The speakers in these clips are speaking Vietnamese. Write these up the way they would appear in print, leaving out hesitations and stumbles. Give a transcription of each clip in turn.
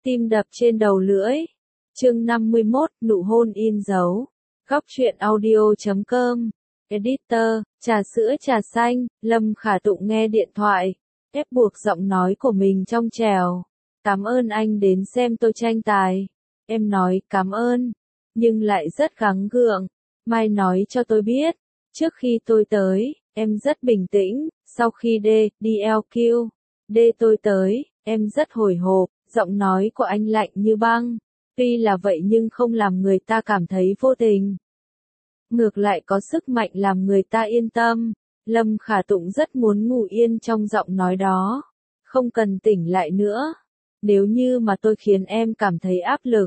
Tim đập trên đầu lưỡi. Chương 51, nụ hôn in dấu. Góc truyện audio.com. Editor, trà sữa trà xanh, Lâm Khả Tụng nghe điện thoại, ép buộc giọng nói của mình trong trẻo. Cảm ơn anh đến xem tôi tranh tài. Em nói cảm ơn, nhưng lại rất gắng gượng. Mai nói cho tôi biết, trước khi tôi tới, em rất bình tĩnh, sau khi DLQ, tôi tới, em rất hồi hộp, giọng nói của anh lạnh như băng. Tuy là vậy nhưng không làm người ta cảm thấy vô tình. Ngược lại có sức mạnh làm người ta yên tâm. Lâm Khả Tụng rất muốn ngủ yên trong giọng nói đó. Không cần tỉnh lại nữa. Nếu như mà tôi khiến em cảm thấy áp lực,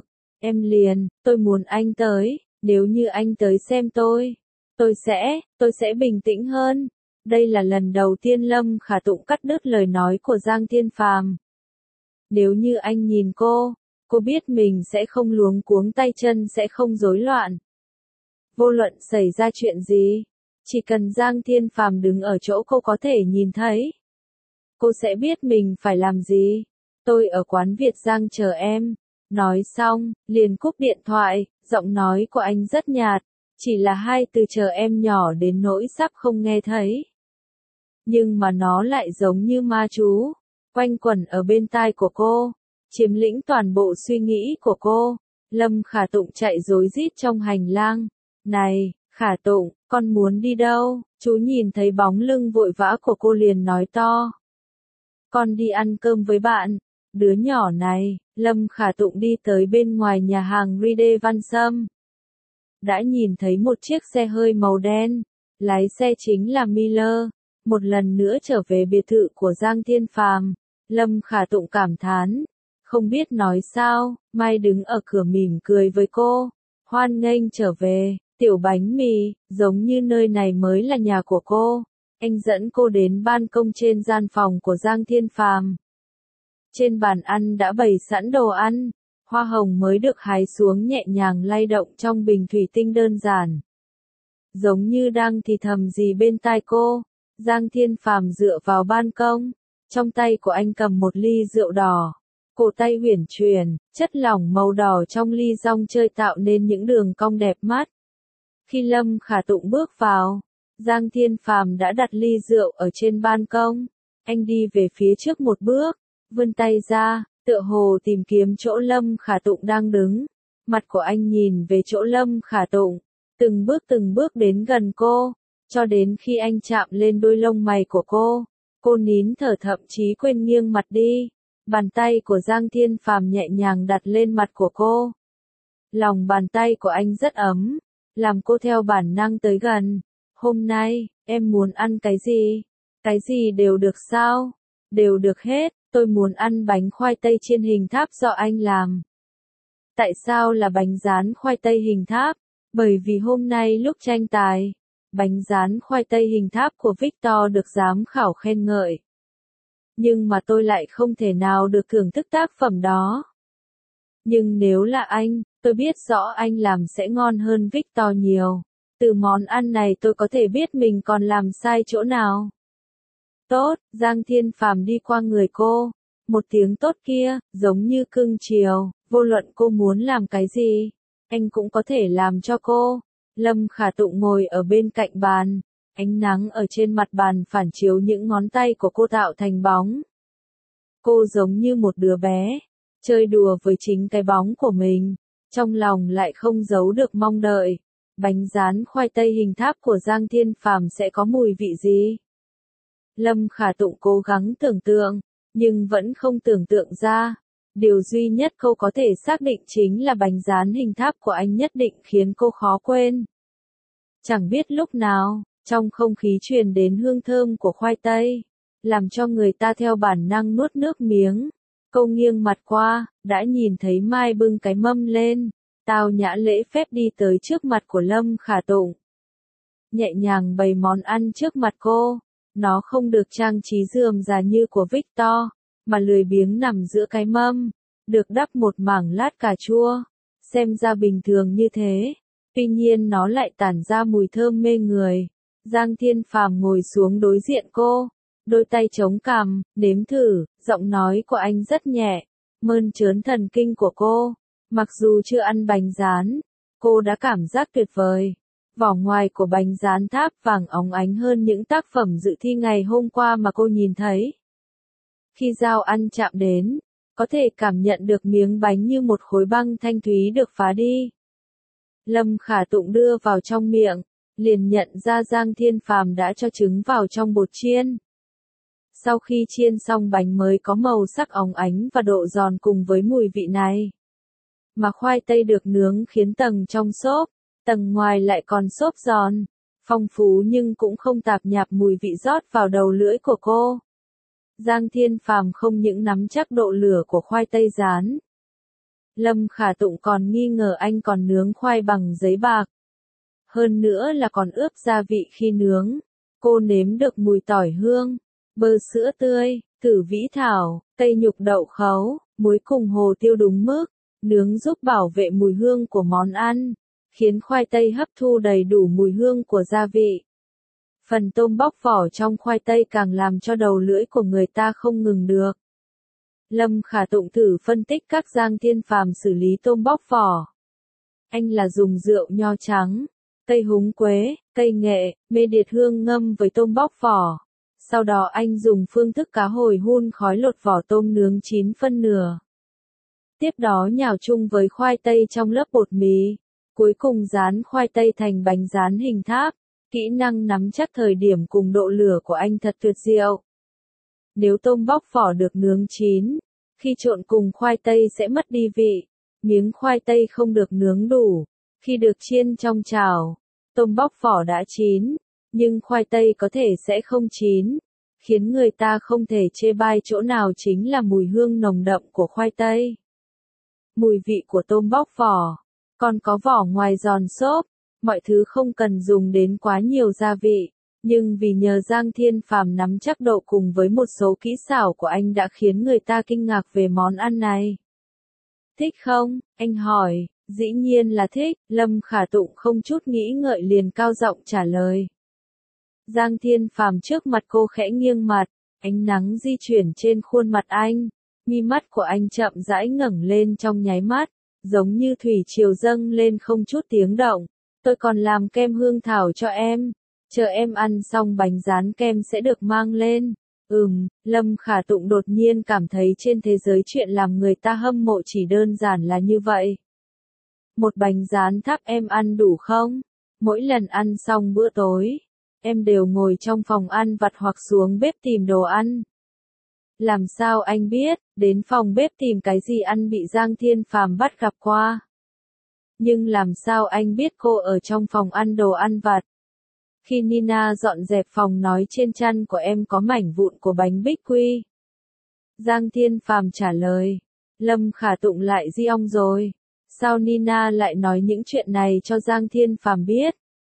tôi muốn anh tới, nếu như anh tới xem tôi sẽ bình tĩnh hơn. Đây là lần đầu tiên Lâm Khả Tụng cắt đứt lời nói của Giang Thiên Phàm. Nếu như anh nhìn cô biết mình sẽ không luống cuống tay chân, sẽ không rối loạn. Vô luận xảy ra chuyện gì, chỉ cần Giang Thiên Phàm đứng ở chỗ cô có thể nhìn thấy, cô sẽ biết mình phải làm gì. Tôi ở quán Việt Giang chờ em. Nói xong, liền cúp điện thoại, giọng nói của anh rất nhạt, chỉ là hai từ chờ em nhỏ đến nỗi sắp không nghe thấy. Nhưng mà nó lại giống như ma chú, quanh quẩn ở bên tai của cô, chiếm lĩnh toàn bộ suy nghĩ của cô. Lâm Khả Tụng chạy rối rít trong hành lang. Này, Khả Tụng, con muốn đi đâu? Chú nhìn thấy bóng lưng vội vã của cô liền nói to. Con đi ăn cơm với bạn. Đứa nhỏ này, Lâm Khả Tụng đi tới bên ngoài nhà hàng Ride Văn Sâm. Đã nhìn thấy một chiếc xe hơi màu đen, lái xe chính là Miller, một lần nữa trở về biệt thự của Giang Thiên Phàm. Lâm Khả Tụng cảm thán, không biết nói sao. Mai đứng ở cửa mỉm cười với cô, hoan nghênh trở về, tiểu bánh mì, giống như nơi này mới là nhà của cô. Anh dẫn cô đến ban công trên gian phòng của Giang Thiên Phàm. Trên bàn ăn đã bày sẵn đồ ăn, hoa hồng mới được hái xuống nhẹ nhàng lay động trong bình thủy tinh đơn giản. Giống như đang thì thầm gì bên tai cô, Giang Thiên Phàm dựa vào ban công, trong tay của anh cầm một ly rượu đỏ. Cổ tay uyển chuyển, chất lỏng màu đỏ trong ly rong chơi tạo nên những đường cong đẹp mắt. Khi Lâm Khả Tụng bước vào, Giang Thiên Phàm đã đặt ly rượu ở trên ban công. Anh đi về phía trước một bước, vươn tay ra, tựa hồ tìm kiếm chỗ Lâm Khả Tụng đang đứng. Mặt của anh nhìn về chỗ Lâm Khả Tụng, từng bước đến gần cô, cho đến khi anh chạm lên đôi lông mày của cô nín thở thậm chí quên nghiêng mặt đi. Bàn tay của Giang Thiên Phàm nhẹ nhàng đặt lên mặt của cô. Lòng bàn tay của anh rất ấm, làm cô theo bản năng tới gần. Hôm nay, em muốn ăn cái gì? Cái gì đều được sao? Đều được hết, tôi muốn ăn bánh khoai tây chiên hình tháp do anh làm. Tại sao là bánh rán khoai tây hình tháp? Bởi vì hôm nay lúc tranh tài, bánh rán khoai tây hình tháp của Victor được giám khảo khen ngợi. Nhưng mà tôi lại không thể nào được thưởng thức tác phẩm đó. Nhưng nếu là anh, tôi biết rõ anh làm sẽ ngon hơn Victor nhiều. Từ món ăn này tôi có thể biết mình còn làm sai chỗ nào. Tốt, Giang Thiên Phàm đi qua người cô. Một tiếng tốt kia, giống như cưng chiều, vô luận cô muốn làm cái gì, anh cũng có thể làm cho cô. Lâm Khả Tụng ngồi ở bên cạnh bàn. Ánh nắng ở trên mặt bàn phản chiếu những ngón tay của cô tạo thành bóng. Cô giống như một đứa bé, chơi đùa với chính cái bóng của mình, trong lòng lại không giấu được mong đợi. Bánh rán khoai tây hình tháp của Giang Thiên Phàm sẽ có mùi vị gì? Lâm Khả Tụng cố gắng tưởng tượng, nhưng vẫn không tưởng tượng ra. Điều duy nhất cô có thể xác định chính là bánh rán hình tháp của anh nhất định khiến cô khó quên. Chẳng biết lúc nào, trong không khí truyền đến hương thơm của khoai tây, làm cho người ta theo bản năng nuốt nước miếng. Cô nghiêng mặt qua, đã nhìn thấy Mai bưng cái mâm lên, tao nhã lễ phép đi tới trước mặt của Lâm Khả Tụng. Nhẹ nhàng bày món ăn trước mặt cô, nó không được trang trí rườm rà như của Victor, mà lười biếng nằm giữa cái mâm, được đắp một mảng lát cà chua, xem ra bình thường như thế, tuy nhiên nó lại tản ra mùi thơm mê người. Giang Thiên Phàm ngồi xuống đối diện cô, đôi tay chống cằm, nếm thử, giọng nói của anh rất nhẹ, mơn trớn thần kinh của cô. Mặc dù chưa ăn bánh rán, cô đã cảm giác tuyệt vời. Vỏ ngoài của bánh rán tháp vàng óng ánh hơn những tác phẩm dự thi ngày hôm qua mà cô nhìn thấy. Khi dao ăn chạm đến, có thể cảm nhận được miếng bánh như một khối băng thanh thúy được phá đi. Lâm Khả Tụng đưa vào trong miệng, liền nhận ra Giang Thiên Phàm đã cho trứng vào trong bột chiên. Sau khi chiên xong bánh mới có màu sắc óng ánh và độ giòn cùng với mùi vị này. Mà khoai tây được nướng khiến tầng trong xốp, tầng ngoài lại còn xốp giòn, phong phú nhưng cũng không tạp nhạp mùi vị rót vào đầu lưỡi của cô. Giang Thiên Phàm không những nắm chắc độ lửa của khoai tây rán. Lâm Khả Tụng còn nghi ngờ anh còn nướng khoai bằng giấy bạc. Hơn nữa là còn ướp gia vị khi nướng. Cô nếm được mùi tỏi hương, bơ sữa tươi, tử vĩ thảo, cây nhục đậu khấu, muối cùng hồ tiêu đúng mức. Nướng giúp bảo vệ mùi hương của món ăn, khiến khoai tây hấp thu đầy đủ mùi hương của gia vị. Phần tôm bóc vỏ trong khoai tây càng làm cho đầu lưỡi của người ta không ngừng được. Lâm Khả Tụng thử phân tích các Giang Thiên Phàm xử lý tôm bóc vỏ. Anh là dùng rượu nho trắng, cây húng quế, cây nghệ, mê điệt hương ngâm với tôm bóc vỏ. Sau đó anh dùng phương thức cá hồi hun khói lột vỏ tôm nướng chín phân nửa. Tiếp đó nhào chung với khoai tây trong lớp bột mì. Cuối cùng rán khoai tây thành bánh rán hình tháp. Kỹ năng nắm chắc thời điểm cùng độ lửa của anh thật tuyệt diệu. Nếu tôm bóc vỏ được nướng chín, khi trộn cùng khoai tây sẽ mất đi vị. Miếng khoai tây không được nướng đủ. Khi được chiên trong chảo, tôm bóc vỏ đã chín, nhưng khoai tây có thể sẽ không chín. Khiến người ta không thể chê bai chỗ nào chính là mùi hương nồng đậm của khoai tây. Mùi vị của tôm bóc vỏ, còn có vỏ ngoài giòn xốp, mọi thứ không cần dùng đến quá nhiều gia vị, nhưng vì nhờ Giang Thiên Phàm nắm chắc độ cùng với một số kỹ xảo của anh đã khiến người ta kinh ngạc về món ăn này. Thích không? Anh hỏi. Dĩ nhiên là thích, Lâm Khả Tụng không chút nghĩ ngợi liền cao giọng trả lời. Giang Thiên Phàm trước mặt cô khẽ nghiêng mặt, ánh nắng di chuyển trên khuôn mặt anh. Mi mắt của anh chậm rãi ngẩng lên trong nháy mắt, giống như thủy triều dâng lên không chút tiếng động. Tôi còn làm kem hương thảo cho em. Chờ em ăn xong bánh rán kem sẽ được mang lên. Lâm Khả Tụng đột nhiên cảm thấy trên thế giới chuyện làm người ta hâm mộ chỉ đơn giản là như vậy. Một bánh rán tháp em ăn đủ không? Mỗi lần ăn xong bữa tối, em đều ngồi trong phòng ăn vặt hoặc xuống bếp tìm đồ ăn. Làm sao anh biết, đến phòng bếp tìm cái gì ăn bị Giang Thiên Phàm bắt gặp qua? Nhưng làm sao anh biết cô ở trong phòng ăn đồ ăn vặt? Khi Nina dọn dẹp phòng nói trên chăn của em có mảnh vụn của bánh bích quy. Giang Thiên Phàm trả lời. Lâm Khả Tụng lại di ong rồi. Sao Nina lại nói những chuyện này cho Giang Thiên Phàm biết?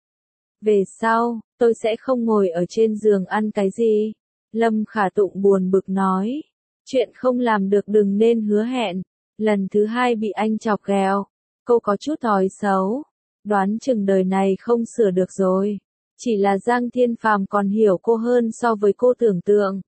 Về sau, tôi sẽ không ngồi ở trên giường ăn cái gì. Lâm Khả Tụng buồn bực nói. Chuyện không làm được đừng nên hứa hẹn. Lần thứ hai bị anh chọc ghẹo. Cô có chút thói xấu. Đoán chừng đời này không sửa được rồi. Chỉ là Giang Thiên Phàm còn hiểu cô hơn so với cô tưởng tượng.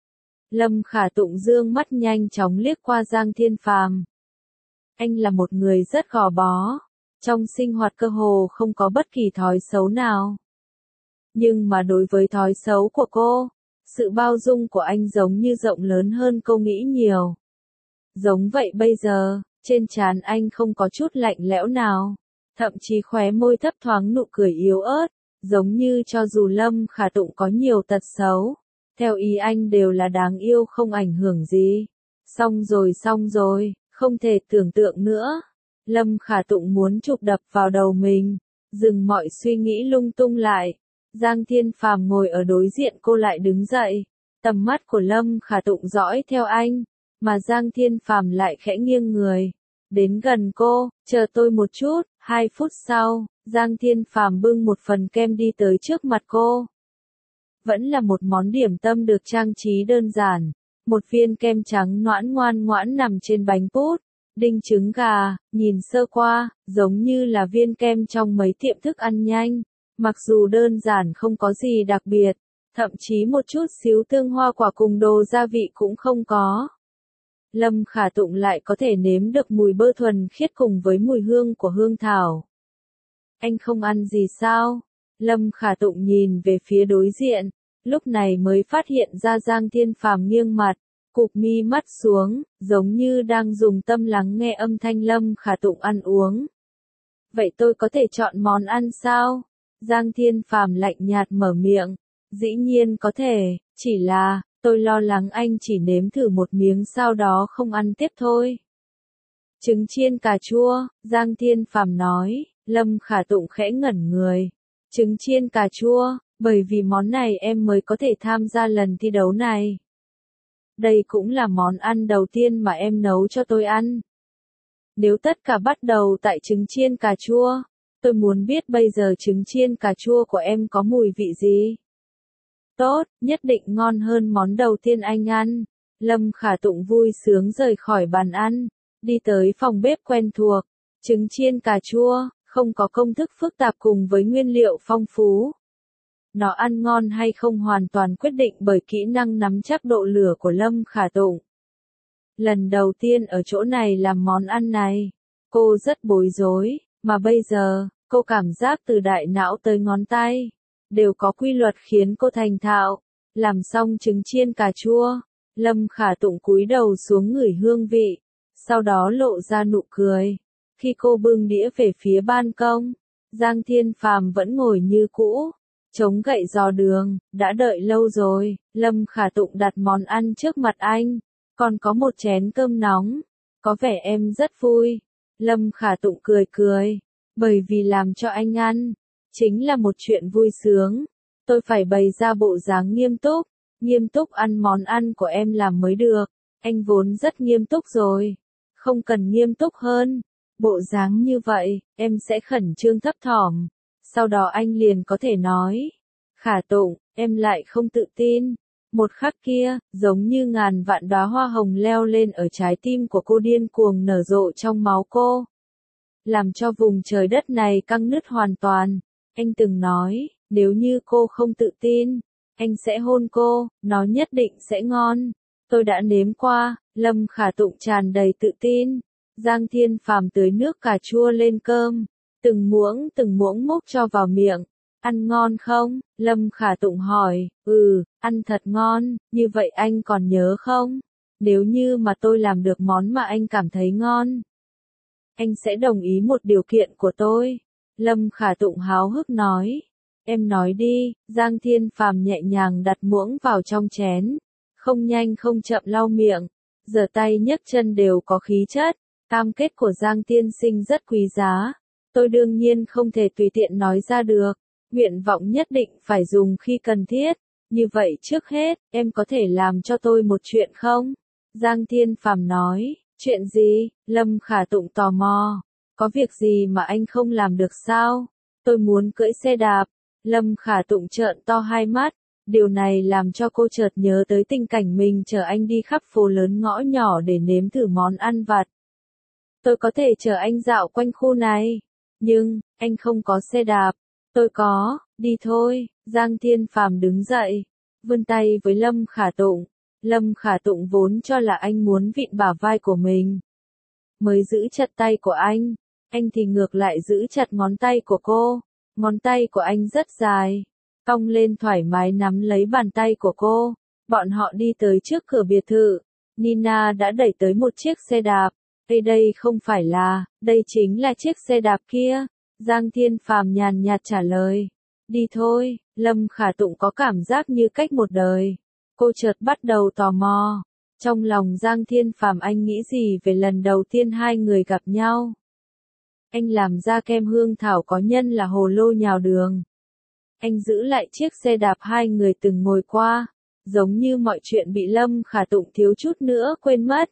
Lâm Khả Tụng dương mắt nhanh chóng liếc qua Giang Thiên Phàm. Anh là một người rất gò bó. Trong sinh hoạt cơ hồ không có bất kỳ thói xấu nào. Nhưng mà đối với thói xấu của cô, sự bao dung của anh giống như rộng lớn hơn cô nghĩ nhiều. Giống vậy bây giờ, trên trán anh không có chút lạnh lẽo nào. Thậm chí khóe môi thấp thoáng nụ cười yếu ớt, giống như cho dù Lâm Khả Tụng có nhiều tật xấu, theo ý anh đều là đáng yêu không ảnh hưởng gì. Xong rồi, không thể tưởng tượng nữa. Lâm Khả Tụng muốn chụp đập vào đầu mình, dừng mọi suy nghĩ lung tung lại. Giang Thiên Phàm ngồi ở đối diện cô lại đứng dậy. Tầm mắt của Lâm Khả Tụng dõi theo anh, mà Giang Thiên Phàm lại khẽ nghiêng người. Đến gần cô, chờ tôi một chút. 2 phút sau, Giang Thiên Phàm bưng một phần kem đi tới trước mặt cô. Vẫn là một món điểm tâm được trang trí đơn giản. Một viên kem trắng ngoan ngoãn nằm trên bánh pút. Đinh trứng gà, nhìn sơ qua, giống như là viên kem trong mấy tiệm thức ăn nhanh. Mặc dù đơn giản không có gì đặc biệt, thậm chí một chút xíu tương hoa quả cùng đồ gia vị cũng không có. Lâm Khả Tụng lại có thể nếm được mùi bơ thuần khiết cùng với mùi hương của hương thảo. Anh không ăn gì sao? Lâm Khả Tụng nhìn về phía đối diện, lúc này mới phát hiện ra Giang Thiên Phàm nghiêng mặt, cụp mi mắt xuống, giống như đang dùng tâm lắng nghe âm thanh Lâm Khả Tụng ăn uống. Vậy tôi có thể chọn món ăn sao? Giang Thiên Phàm lạnh nhạt mở miệng. Dĩ nhiên có thể, chỉ là, tôi lo lắng anh chỉ nếm thử một miếng sau đó không ăn tiếp thôi. Trứng chiên cà chua, Giang Thiên Phàm nói. Lâm Khả Tụng khẽ ngẩn người. Trứng chiên cà chua, bởi vì món này em mới có thể tham gia lần thi đấu này. Đây cũng là món ăn đầu tiên mà em nấu cho tôi ăn. Nếu tất cả bắt đầu tại trứng chiên cà chua, tôi muốn biết bây giờ trứng chiên cà chua của em có mùi vị gì? Tốt, nhất định ngon hơn món đầu tiên anh ăn. Lâm Khả Tụng vui sướng rời khỏi bàn ăn, đi tới phòng bếp quen thuộc. Trứng chiên cà chua, không có công thức phức tạp cùng với nguyên liệu phong phú. Nó ăn ngon hay không hoàn toàn quyết định bởi kỹ năng nắm chắc độ lửa của Lâm Khả Tụng. Lần đầu tiên ở chỗ này làm món ăn này, cô rất bối rối, mà bây giờ, cô cảm giác từ đại não tới ngón tay, đều có quy luật khiến cô thành thạo. Làm xong trứng chiên cà chua, Lâm Khả Tụng cúi đầu xuống ngửi hương vị, sau đó lộ ra nụ cười. Khi cô bưng đĩa về phía ban công, Giang Thiên Phàm vẫn ngồi như cũ, chống gậy giò đường, đã đợi lâu rồi. Lâm Khả Tụng đặt món ăn trước mặt anh, còn có một chén cơm nóng, có vẻ em rất vui. Lâm Khả Tụng cười cười, bởi vì làm cho anh ăn, chính là một chuyện vui sướng. Tôi phải bày ra bộ dáng nghiêm túc ăn món ăn của em làm mới được. Anh vốn rất nghiêm túc rồi, không cần nghiêm túc hơn. Bộ dáng như vậy, em sẽ khẩn trương thấp thỏm, sau đó anh liền có thể nói. Khả Tụng, em lại không tự tin. Một khắc kia, giống như ngàn vạn đóa hoa hồng leo lên ở trái tim của cô điên cuồng nở rộ trong máu cô. Làm cho vùng trời đất này căng nứt hoàn toàn. Anh từng nói, nếu như cô không tự tin, anh sẽ hôn cô, nó nhất định sẽ ngon. Tôi đã nếm qua. Lâm Khả Tụng tràn đầy tự tin. Giang Thiên Phàm tưới nước cà chua lên cơm, từng muỗng múc cho vào miệng. Ăn ngon không? Lâm Khả Tụng hỏi. Ăn thật ngon. Như vậy anh còn nhớ không? Nếu như mà tôi làm được món mà anh cảm thấy ngon, anh sẽ đồng ý một điều kiện của tôi. Lâm Khả Tụng háo hức nói. Em nói đi. Giang Thiên Phàm nhẹ nhàng đặt muỗng vào trong chén, không nhanh không chậm lau miệng, giở tay nhấc chân đều có khí chất. Cam kết của Giang tiên sinh rất quý giá. Tôi đương nhiên không thể tùy tiện nói ra được. Nguyện vọng nhất định phải dùng khi cần thiết. Như vậy trước hết, em có thể làm cho tôi một chuyện không? Giang Thiên Phàm nói. Chuyện gì? Lâm Khả Tụng tò mò. Có việc gì mà anh không làm được sao? Tôi muốn cưỡi xe đạp. Lâm Khả Tụng trợn to hai mắt. Điều này làm cho cô chợt nhớ tới tình cảnh mình chở anh đi khắp phố lớn ngõ nhỏ để nếm thử món ăn vặt. Tôi có thể chở anh dạo quanh khu này. Nhưng, anh không có xe đạp. Tôi có, đi thôi. Giang Thiên Phàm đứng dậy, vươn tay với Lâm Khả Tụng. Lâm Khả Tụng vốn cho là anh muốn vịn bả vai của mình, mới giữ chặt tay của anh thì ngược lại giữ chặt ngón tay của cô. Ngón tay của anh rất dài, cong lên thoải mái nắm lấy bàn tay của cô. Bọn họ đi tới trước cửa biệt thự. Nina đã đẩy tới một chiếc xe đạp. Đây không phải là, đây chính là chiếc xe đạp kia. Giang Thiên Phàm nhàn nhạt trả lời. Đi thôi. Lâm Khả Tụng có cảm giác như cách một đời. Cô chợt bắt đầu tò mò. Trong lòng Giang Thiên Phàm anh nghĩ gì về lần đầu tiên hai người gặp nhau? Anh làm ra kem hương thảo có nhân là hồ lô nhào đường. Anh giữ lại chiếc xe đạp hai người từng ngồi qua. Giống như mọi chuyện bị Lâm Khả Tụng thiếu chút nữa quên mất.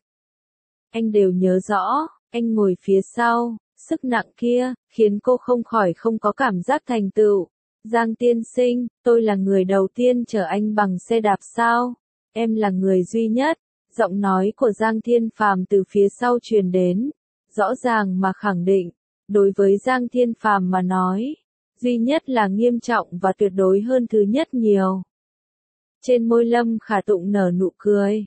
Anh đều nhớ rõ. Anh ngồi phía sau, sức nặng kia, khiến cô không có cảm giác thành tựu. Giang tiên sinh, tôi là người đầu tiên chở anh bằng xe đạp sao? Em là người duy nhất. Giọng nói của Giang Thiên Phàm từ phía sau truyền đến, rõ ràng mà khẳng định. Đối với Giang Thiên Phàm mà nói, duy nhất là nghiêm trọng và tuyệt đối hơn thứ nhất nhiều. Trên môi Lâm Khả Tụng nở nụ cười,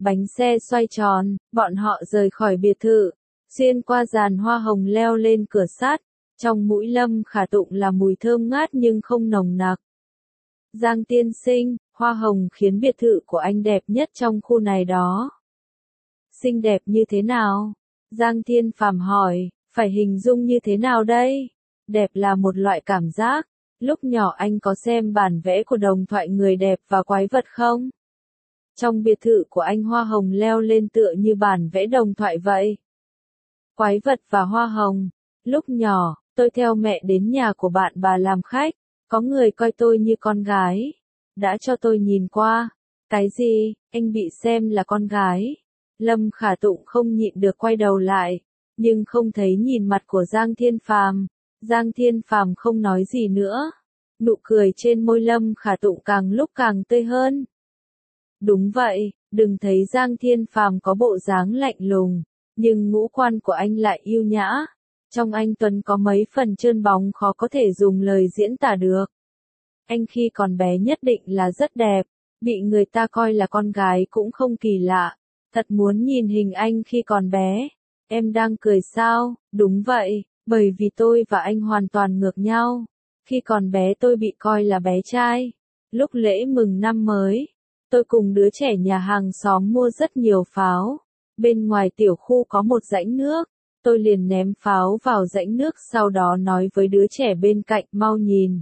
Bánh xe xoay tròn, bọn họ rời khỏi biệt thự, xuyên qua giàn hoa hồng leo lên cửa sắt. Trong mũi Lâm Khả Tụng là mùi thơm ngát nhưng không nồng nặc. Giang tiên sinh, hoa hồng khiến biệt thự của anh đẹp nhất trong khu này đó. Xinh đẹp như thế nào? Giang Thiên Phàm hỏi, phải hình dung như thế nào đây? Đẹp là một loại cảm giác. Lúc nhỏ anh có xem bản vẽ của đồng thoại người đẹp và quái vật không? Trong biệt thự của anh hoa hồng leo lên tựa như bản vẽ đồng thoại vậy. Quái vật và hoa hồng. Lúc nhỏ, tôi theo mẹ đến nhà của bạn bà làm khách. Có người coi tôi như con gái. Đã cho tôi nhìn qua. Cái gì, anh bị xem là con gái? Lâm Khả Tụng không nhịn được quay đầu lại. Nhưng không thấy nhìn mặt của Giang Thiên Phàm. Giang Thiên Phàm không nói gì nữa. Nụ cười trên môi Lâm Khả Tụng càng lúc càng tươi hơn. Đúng vậy, đừng thấy Giang Thiên Phàm có bộ dáng lạnh lùng, nhưng ngũ quan của anh lại yêu nhã. Trong anh tuấn có mấy phần trơn bóng khó có thể dùng lời diễn tả được. Anh khi còn bé nhất định là rất đẹp, bị người ta coi là con gái cũng không kỳ lạ. Thật muốn nhìn hình anh khi còn bé. Em đang cười sao? Đúng vậy, bởi vì tôi và anh hoàn toàn ngược nhau. Khi còn bé tôi bị coi là bé trai. Lúc lễ mừng năm mới, tôi cùng đứa trẻ nhà hàng xóm mua rất nhiều pháo. Bên ngoài tiểu khu có một rãnh nước. Tôi liền ném pháo vào rãnh nước, sau đó nói với đứa trẻ bên cạnh, mau nhìn.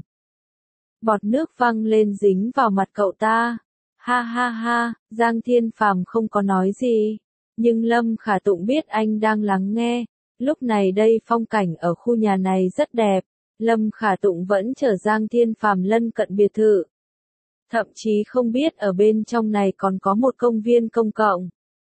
Bọt nước văng lên dính vào mặt cậu ta. Ha ha ha, Giang Thiên Phàm không có nói gì. Nhưng Lâm Khả Tụng biết anh đang lắng nghe. Lúc này đây phong cảnh ở khu nhà này rất đẹp. Lâm Khả Tụng vẫn chở Giang Thiên Phàm lân cận biệt thự. Thậm chí không biết ở bên trong này còn có một công viên công cộng.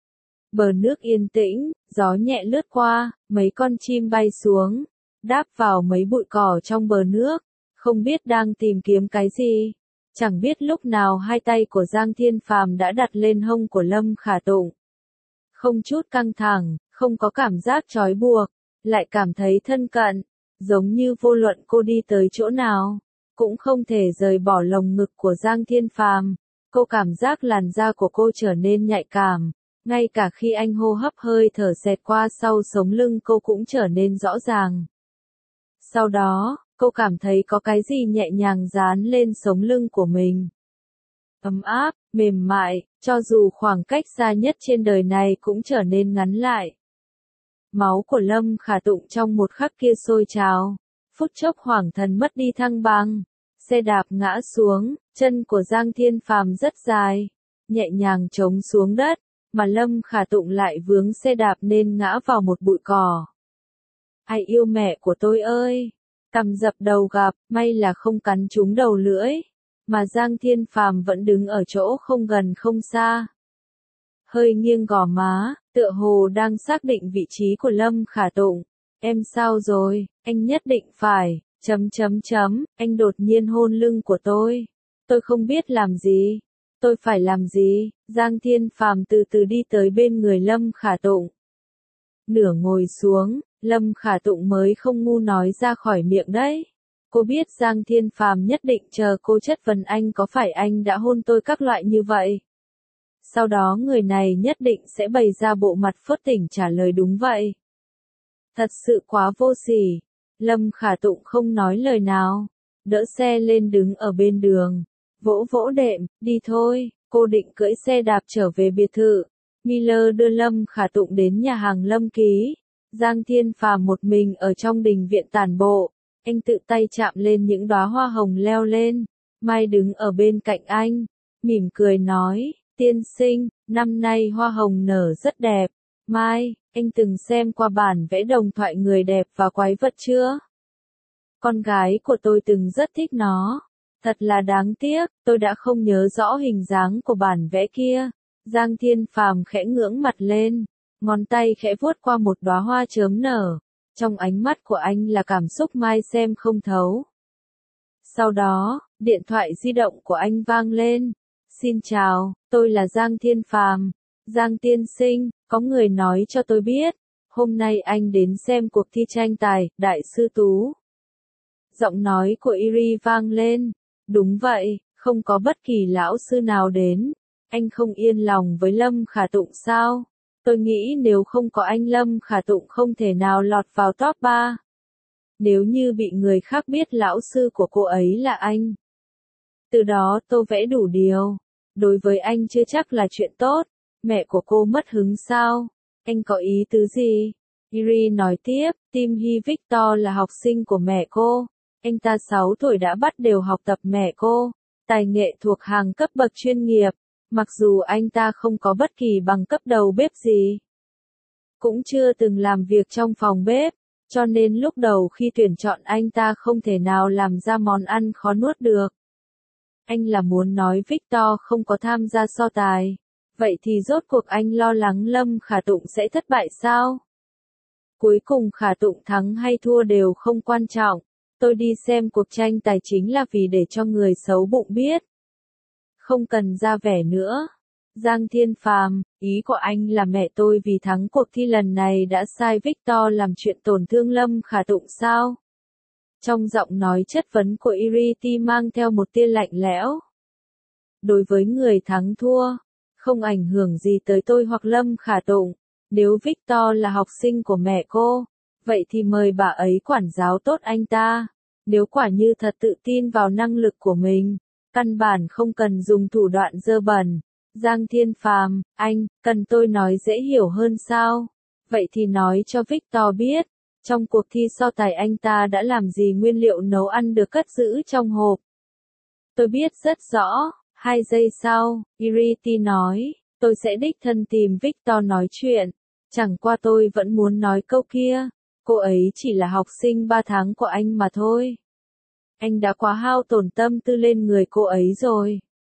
Bờ nước yên tĩnh, gió nhẹ lướt qua, mấy con chim bay xuống, đáp vào mấy bụi cỏ trong bờ nước, không biết đang tìm kiếm cái gì. Chẳng biết lúc nào hai tay của Giang Thiên Phàm đã đặt lên hông của Lâm Khả Tụng. Không chút căng thẳng, không có cảm giác trói buộc, lại cảm thấy thân cận, giống như vô luận cô đi tới chỗ nào, cũng không thể rời bỏ lồng ngực của Giang Thiên Phàm. Cô cảm giác làn da của cô trở nên nhạy cảm, ngay cả khi anh hô hấp hơi thở xẹt qua sau sống lưng cô cũng trở nên rõ ràng. Sau đó, cô cảm thấy có cái gì nhẹ nhàng dán lên sống lưng của mình. Ấm áp, mềm mại, cho dù khoảng cách xa nhất trên đời này cũng trở nên ngắn lại. Máu của Lâm Khả Tụng trong một khắc kia sôi trào, phút chốc hoảng thần mất đi thăng bằng. Xe đạp ngã xuống, chân của Giang Thiên Phàm rất dài, nhẹ nhàng chống xuống đất, mà Lâm Khả Tụng lại vướng xe đạp nên ngã vào một bụi cỏ. Ai yêu mẹ của tôi ơi! Cằm dập đầu gặp, may là không cắn trúng đầu lưỡi, mà Giang Thiên Phàm vẫn đứng ở chỗ không gần không xa. Hơi nghiêng gò má, tựa hồ đang xác định vị trí của Lâm Khả Tụng. Em sao rồi, anh nhất định phải, anh đột nhiên hôn lưng của tôi. Tôi không biết làm gì. Tôi phải làm gì? Giang Thiên Phàm từ từ đi tới bên người Lâm Khả Tụng. Nửa ngồi xuống, Lâm Khả Tụng mới không ngu nói ra khỏi miệng đấy. Cô biết Giang Thiên Phàm nhất định chờ cô chất vấn anh có phải anh đã hôn tôi các loại như vậy. Sau đó người này nhất định sẽ bày ra bộ mặt phớt tỉnh trả lời đúng vậy. Thật sự quá vô sỉ. Lâm Khả Tụng không nói lời nào, đỡ xe lên đứng ở bên đường, vỗ vỗ đệm, đi thôi. Cô định cưỡi xe đạp trở về biệt thự. Miller đưa Lâm Khả Tụng đến nhà hàng Lâm Ký. Giang Thiên Phàm một mình ở trong đình viện tản bộ. Anh tự tay chạm lên những đóa hoa hồng leo lên. Mai đứng ở bên cạnh anh, mỉm cười nói, tiên sinh, năm nay hoa hồng nở rất đẹp. Mai, anh từng xem qua bản vẽ đồng thoại người đẹp và quái vật chưa? Con gái của tôi từng rất thích nó. Thật là đáng tiếc, tôi đã không nhớ rõ hình dáng của bản vẽ kia. Giang Thiên Phàm khẽ ngưỡng mặt lên, ngón tay khẽ vuốt qua một đóa hoa chớm nở. Trong ánh mắt của anh là cảm xúc Mai xem không thấu. Sau đó, điện thoại di động của anh vang lên. Xin chào, tôi là Giang Thiên Phàm. Giang tiên sinh, có người nói cho tôi biết, hôm nay anh đến xem cuộc thi tranh tài, Đại sư Tú. Giọng nói của Iri vang lên. Đúng vậy, không có bất kỳ lão sư nào đến. Anh không yên lòng với Lâm Khả Tụng sao? Tôi nghĩ nếu không có anh Lâm Khả Tụng không thể nào lọt vào top 3. Nếu như bị người khác biết lão sư của cô ấy là anh. Từ đó Tô vẽ đủ điều. Đối với anh chưa chắc là chuyện tốt. Mẹ của cô mất hứng sao? Anh có ý tứ gì? Iri nói tiếp, Tim Hy Victor là học sinh của mẹ cô. Anh ta 6 tuổi đã bắt đầu học tập mẹ cô. Tài nghệ thuộc hàng cấp bậc chuyên nghiệp. Mặc dù anh ta không có bất kỳ bằng cấp đầu bếp gì. Cũng chưa từng làm việc trong phòng bếp. Cho nên lúc đầu khi tuyển chọn anh ta không thể nào làm ra món ăn khó nuốt được. Anh là muốn nói Victor không có tham gia so tài. Vậy thì rốt cuộc anh lo lắng Lâm Khả Tụng sẽ thất bại sao? Cuối cùng Khả Tụng thắng hay thua đều không quan trọng. Tôi đi xem cuộc tranh tài chính là vì để cho người xấu bụng biết. Không cần ra vẻ nữa. Giang Thiên Phàm, ý của anh là mẹ tôi vì thắng cuộc thi lần này đã sai Victor làm chuyện tổn thương Lâm Khả Tụng sao? Trong giọng nói chất vấn của Iriti mang theo một tia lạnh lẽo. Đối với người thắng thua, không ảnh hưởng gì tới tôi hoặc Lâm Khả Tụng. Nếu Victor là học sinh của mẹ cô, vậy thì mời bà ấy quản giáo tốt anh ta. Nếu quả như thật tự tin vào năng lực của mình, căn bản không cần dùng thủ đoạn dơ bẩn. Giang Thiên Phàm, anh, cần tôi nói dễ hiểu hơn sao? Vậy thì nói cho Victor biết, trong cuộc thi so tài anh ta đã làm gì nguyên liệu nấu ăn được cất giữ trong hộp. Tôi biết rất rõ, 2 giây sau, Iriti nói, tôi sẽ đích thân tìm Victor nói chuyện. Chẳng qua tôi vẫn muốn nói câu kia, cô ấy chỉ là học sinh 3 tháng của anh mà thôi. Anh đã quá hao tổn tâm tư lên người cô ấy rồi.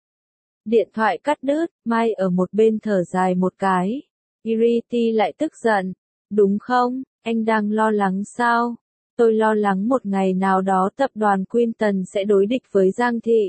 Điện thoại cắt đứt, Mai ở một bên thở dài một cái. Iriti lại tức giận. Đúng không, anh đang lo lắng sao? Tôi lo lắng một ngày nào đó tập đoàn Quinton sẽ đối địch với Giang Thị.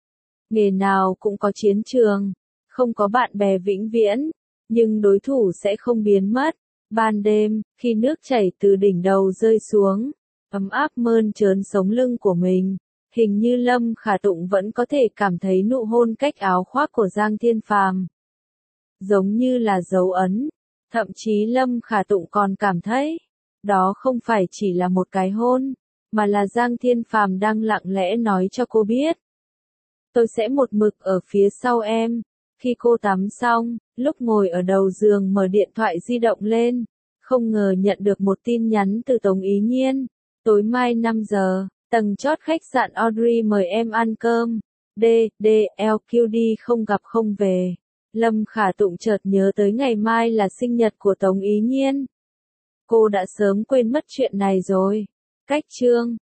Nghề nào cũng có chiến trường, không có bạn bè vĩnh viễn, nhưng đối thủ sẽ không biến mất. Ban đêm, khi nước chảy từ đỉnh đầu rơi xuống, ấm áp mơn trớn sống lưng của mình. Hình như Lâm Khả Tụng vẫn có thể cảm thấy nụ hôn cách áo khoác của Giang Thiên Phàm. Giống như là dấu ấn. Thậm chí Lâm Khả Tụng còn cảm thấy, đó không phải chỉ là một cái hôn, mà là Giang Thiên Phàm đang lặng lẽ nói cho cô biết. Tôi sẽ một mực ở phía sau em. Khi cô tắm xong, lúc ngồi ở đầu giường mở điện thoại di động lên, không ngờ nhận được một tin nhắn từ Tống Ý Nhiên. Tối mai 5 giờ. Tầng chót khách sạn Audrey mời em ăn cơm. LQD không gặp không về. Lâm Khả Tụng chợt nhớ tới ngày mai là sinh nhật của Tống Ý Nhiên. Cô đã sớm quên mất chuyện này rồi. Cách chương